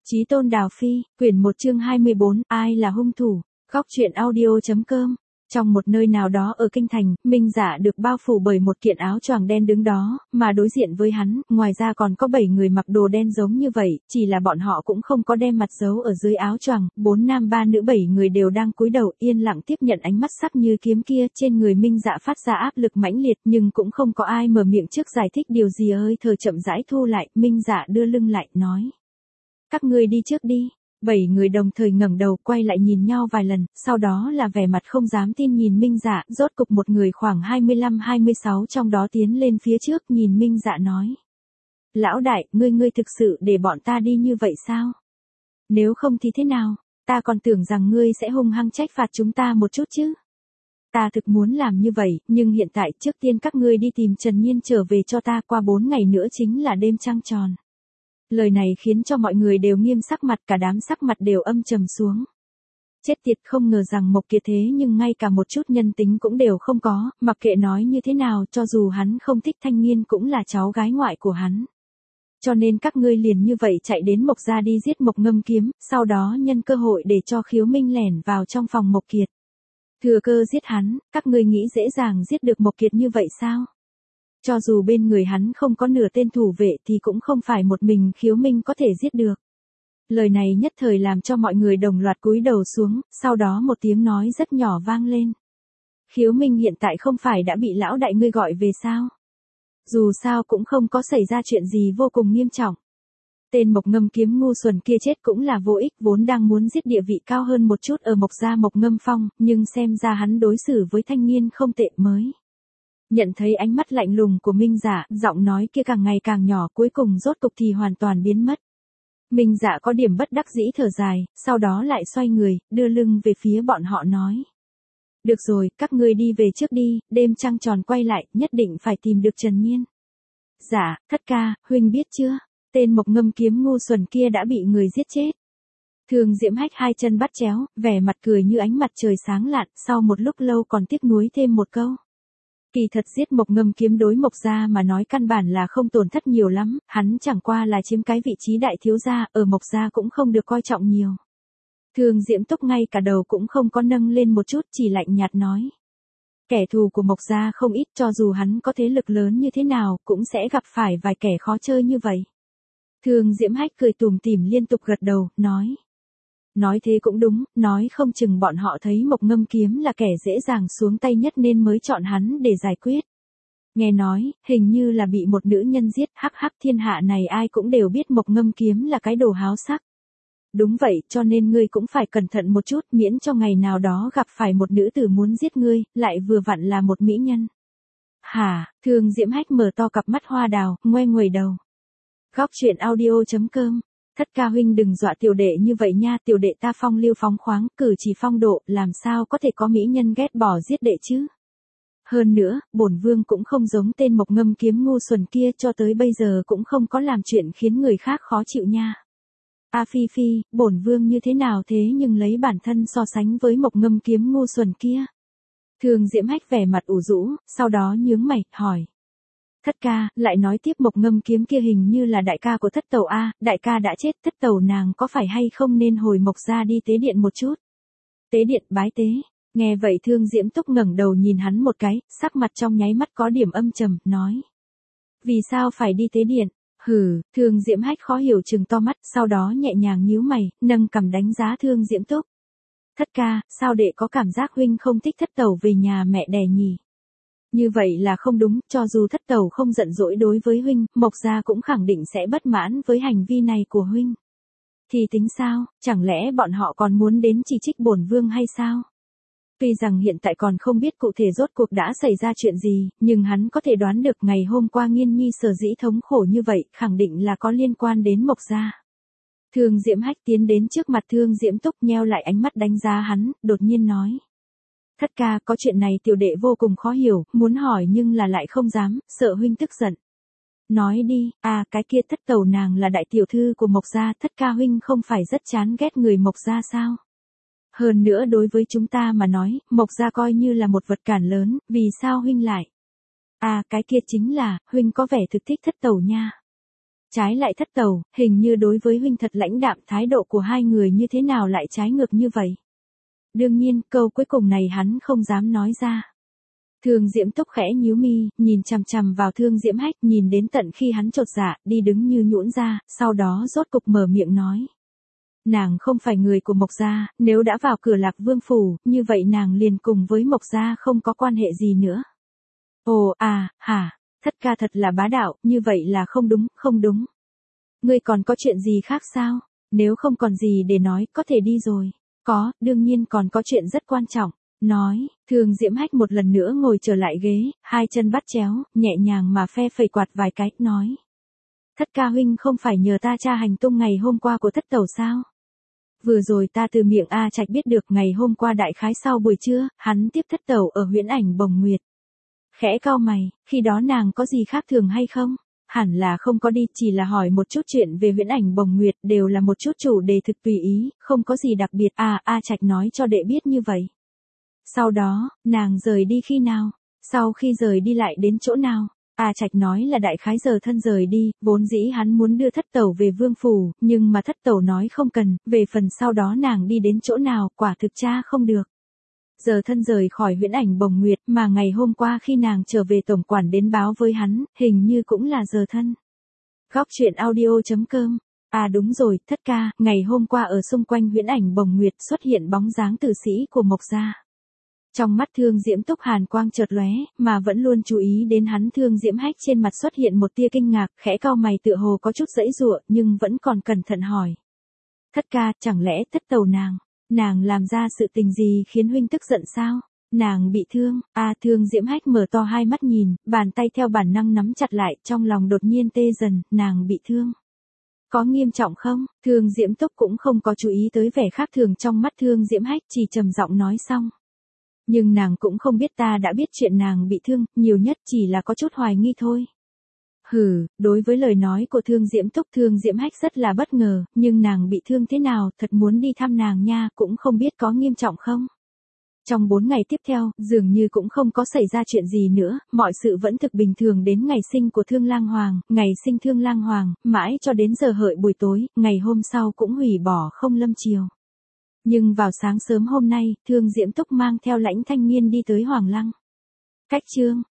Chí Tôn Đào Phi, quyển 1 chương 24, ai là hung thủ, góc truyện audio.com. Trong một nơi nào đó ở kinh thành, Minh Dạ được bao phủ bởi một kiện áo choàng đen đứng đó, mà đối diện với hắn, ngoài ra còn có 7 người mặc đồ đen giống như vậy, chỉ là bọn họ cũng không có đem mặt giấu ở dưới áo choàng, 4 nam 3 nữ 7 người đều đang cúi đầu yên lặng tiếp nhận ánh mắt sắc như kiếm kia, trên người Minh Dạ phát ra áp lực mãnh liệt, nhưng cũng không có ai mở miệng trước giải thích điều gì. Hơi thở chậm rãi thu lại, Minh Dạ đưa lưng lại, nói: các ngươi đi trước đi. 7 người đồng thời ngẩng đầu quay lại nhìn nhau vài lần, sau đó là vẻ mặt không dám tin nhìn Minh Dạ, rốt cục một người khoảng 25-26 trong đó tiến lên phía trước nhìn Minh Dạ nói: lão đại, ngươi thực sự để bọn ta đi như vậy sao? Nếu không thì thế nào? Ta còn tưởng rằng ngươi sẽ hung hăng trách phạt chúng ta một chút chứ. Ta thực muốn làm như vậy, nhưng hiện tại trước tiên các ngươi đi tìm Trần Nhiên trở về cho ta, qua 4 ngày nữa chính là đêm trăng tròn. Lời này khiến cho mọi người đều nghiêm sắc mặt, cả đám sắc mặt đều âm trầm xuống. Chết tiệt, không ngờ rằng Mộc Kiệt thế nhưng ngay cả một chút nhân tính cũng đều không có, mặc kệ nói như thế nào, cho dù hắn không thích Thanh Niên cũng là cháu gái ngoại của hắn. Cho nên các ngươi liền như vậy chạy đến Mộc gia đi giết Mộc Ngâm Kiếm, sau đó nhân cơ hội để cho Khiếu Minh lẻn vào trong phòng Mộc Kiệt. Thừa cơ giết hắn, các ngươi nghĩ dễ dàng giết được Mộc Kiệt như vậy sao? Cho dù bên người hắn không có nửa tên thủ vệ thì cũng không phải một mình Khiếu Minh có thể giết được. Lời này nhất thời làm cho mọi người đồng loạt cúi đầu xuống, sau đó một tiếng nói rất nhỏ vang lên. Khiếu Minh hiện tại không phải đã bị lão đại ngươi gọi về sao? Dù sao cũng không có xảy ra chuyện gì vô cùng nghiêm trọng. Tên Mộc Ngâm Kiếm ngu xuẩn kia chết cũng là vô ích, vốn đang muốn giết địa vị cao hơn một chút ở Mộc gia Mộc Ngâm Phong, nhưng xem ra hắn đối xử với Thanh Niên không tệ mới. Nhận thấy ánh mắt lạnh lùng của Minh Dạ, giọng nói kia càng ngày càng nhỏ, cuối cùng rốt cục thì hoàn toàn biến mất. Minh Dạ có điểm bất đắc dĩ thở dài, sau đó lại xoay người, đưa lưng về phía bọn họ nói: được rồi, các ngươi đi về trước đi, đêm trăng tròn quay lại, nhất định phải tìm được Trần Nhiên. Dạ, thất ca, huynh biết chưa? Tên Mộc Ngâm Kiếm ngu xuẩn kia đã bị người giết chết. Thường Diễm Hách hai chân bắt chéo, vẻ mặt cười như ánh mặt trời sáng lạn, sau một lúc lâu còn tiếc nuối thêm một câu. Kỳ thật giết Mộc Ngâm Kiếm đối Mộc gia mà nói căn bản là không tổn thất nhiều lắm, hắn chẳng qua là chiếm cái vị trí đại thiếu gia, ở Mộc gia cũng không được coi trọng nhiều. Thường Diễm Túc ngay cả đầu cũng không có nâng lên một chút, chỉ lạnh nhạt nói: kẻ thù của Mộc gia không ít, cho dù hắn có thế lực lớn như thế nào, cũng sẽ gặp phải vài kẻ khó chơi như vậy. Thường Diễm Hách cười tủm tỉm liên tục gật đầu, nói: nói thế cũng đúng, nói không chừng bọn họ thấy Mộc Ngâm Kiếm là kẻ dễ dàng xuống tay nhất nên mới chọn hắn để giải quyết. Nghe nói, hình như là bị một nữ nhân giết, hắc hắc, thiên hạ này ai cũng đều biết Mộc Ngâm Kiếm là cái đồ háo sắc. Đúng vậy, cho nên ngươi cũng phải cẩn thận một chút, miễn cho ngày nào đó gặp phải một nữ tử muốn giết ngươi, lại vừa vặn là một mỹ nhân. Hả? Thường Diễm Hách mở to cặp mắt hoa đào, ngoe nguẩy đầu. Góc truyện audio.com. Thất ca huynh đừng dọa tiểu đệ như vậy nha, tiểu đệ ta phong lưu phóng khoáng, cử chỉ phong độ, làm sao có thể có mỹ nhân ghét bỏ giết đệ chứ? Hơn nữa, bổn vương cũng không giống tên Mộc Ngâm Kiếm ngu xuẩn kia, cho tới bây giờ cũng không có làm chuyện khiến người khác khó chịu nha. A Phi Phi, bổn vương như thế nào thế nhưng lấy bản thân so sánh với Mộc Ngâm Kiếm ngu xuẩn kia? Thường Diễm Hách vẻ mặt ủ rũ, sau đó nhướng mày, hỏi: thất ca, lại nói tiếp Mộc Ngâm Kiếm kia hình như là đại ca của thất tẩu a, đại ca đã chết, thất tẩu nàng có phải hay không nên hồi Mộc gia đi tế điện một chút? Tế điện, bái tế. Nghe vậy Thương Diễm Túc ngẩng đầu nhìn hắn một cái, sắc mặt trong nháy mắt có điểm âm trầm, nói: vì sao phải đi tế điện? Hừ. Thương Diễm Hách khó hiểu trừng to mắt, sau đó nhẹ nhàng nhíu mày, nâng cằm đánh giá Thương Diễm Túc. Thất ca, sao đệ có cảm giác huynh không thích thất tẩu về nhà mẹ đẻ nhỉ? Như vậy là không đúng, cho dù thất tẩu không giận dỗi đối với huynh, Mộc gia cũng khẳng định sẽ bất mãn với hành vi này của huynh. Thì tính sao, chẳng lẽ bọn họ còn muốn đến chỉ trích bổn vương hay sao? Tuy rằng hiện tại còn không biết cụ thể rốt cuộc đã xảy ra chuyện gì, nhưng hắn có thể đoán được ngày hôm qua Nghiên Nhi sở dĩ thống khổ như vậy, khẳng định là có liên quan đến Mộc gia. Thường Diễm Hách tiến đến trước mặt Thương Diễm Túc, nheo lại ánh mắt đánh giá hắn, đột nhiên nói: thất ca, có chuyện này tiểu đệ vô cùng khó hiểu, muốn hỏi nhưng là lại không dám, sợ huynh tức giận. Nói đi, cái kia thất tẩu nàng là đại tiểu thư của Mộc gia, thất ca huynh không phải rất chán ghét người Mộc gia sao? Hơn nữa đối với chúng ta mà nói, Mộc gia coi như là một vật cản lớn, vì sao huynh lại? Cái kia chính là, huynh có vẻ thực thích thất tẩu nha. trái lại Thất Tẩu, hình như đối với huynh thật lãnh đạm, thái độ của hai người như thế nào lại trái ngược như vậy. Đương nhiên, câu cuối cùng này hắn không dám nói ra. Thương Diễm Túc khẽ nhíu mi, nhìn chằm chằm vào Thương Diễm Hách, nhìn đến tận khi hắn chột dạ, đi đứng như nhũn ra, sau đó rốt cục mở miệng nói. Nàng không phải người của Mộc gia, nếu đã vào cửa Lạc Vương phủ, như vậy nàng liền cùng với Mộc gia không có quan hệ gì nữa. Ồ, hả, Thất ca thật là bá đạo, như vậy là không đúng, không đúng. Ngươi còn có chuyện gì khác sao? Nếu không còn gì để nói, có thể đi rồi. Có, đương nhiên còn có chuyện rất quan trọng. Nói, Thương Diễm Hách một lần nữa ngồi trở lại ghế, hai chân bắt chéo, nhẹ nhàng mà phe phẩy quạt vài cái, nói. Thất ca huynh không phải nhờ ta tra hành tung ngày hôm qua của Thất Tẩu sao? Vừa rồi ta từ miệng A Trạch biết được ngày hôm qua đại khái sau buổi trưa, hắn tiếp Thất Tẩu ở Huyễn Ảnh Bồng Nguyệt. Khẽ cau mày, khi đó nàng có gì khác thường hay không? Hẳn là không có đi, chỉ là hỏi một chút chuyện về Huyễn Ảnh Bồng Nguyệt, đều là một chút chủ đề thực tùy ý, không có gì đặc biệt. A Trạch nói cho đệ biết như vậy. Sau đó, nàng rời đi khi nào? Sau khi rời đi lại đến chỗ nào? A Trạch nói là đại khái giờ thân rời đi, vốn dĩ hắn muốn đưa Thất Tẩu về Vương phủ, nhưng mà Thất Tẩu nói không cần, về phần sau đó nàng đi đến chỗ nào, quả thực tra không được. Giờ thân rời khỏi Huyễn Ảnh Bồng Nguyệt, mà ngày hôm qua khi nàng trở về tổng quản đến báo với hắn, hình như cũng là giờ thân. Góc truyện audio.com. Đúng rồi, Thất ca, ngày hôm qua ở xung quanh Huyễn Ảnh Bồng Nguyệt xuất hiện bóng dáng tử sĩ của Mộc gia. Trong mắt Thương Diễm Túc hàn quang chợt lóe, mà vẫn luôn chú ý đến hắn. Thương Diễm Hách trên mặt xuất hiện một tia kinh ngạc, khẽ cau mày tựa hồ có chút giãy giụa, nhưng vẫn còn cẩn thận hỏi. Thất ca, chẳng lẽ Thất Tẩu nàng làm ra sự tình gì khiến huynh tức giận sao? Nàng bị thương. Thương Diễm Hách mở to hai mắt nhìn, bàn tay theo bản năng nắm chặt lại, trong lòng đột nhiên tê dần, nàng bị thương. Có nghiêm trọng không? Thương Diễm Túc cũng không có chú ý tới vẻ khác thường trong mắt Thương Diễm Hách, chỉ trầm giọng nói xong. Nhưng nàng cũng không biết ta đã biết chuyện nàng bị thương, nhiều nhất chỉ là có chút hoài nghi thôi. Đối với lời nói của Thương Diễm Túc, Thương Diễm Hách rất là bất ngờ, nhưng nàng bị thương thế nào, thật muốn đi thăm nàng nha, cũng không biết có nghiêm trọng không. Trong 4 ngày tiếp theo, dường như cũng không có xảy ra chuyện gì nữa, mọi sự vẫn thực bình thường đến ngày sinh của Thương Lang Hoàng, ngày sinh Thương Lang Hoàng, mãi cho đến giờ hợi buổi tối, ngày hôm sau cũng hủy bỏ không lâm chiều. Nhưng vào sáng sớm hôm nay, Thương Diễm Túc mang theo Lãnh Thanh Nghiên đi tới Hoàng Lăng. Cách chương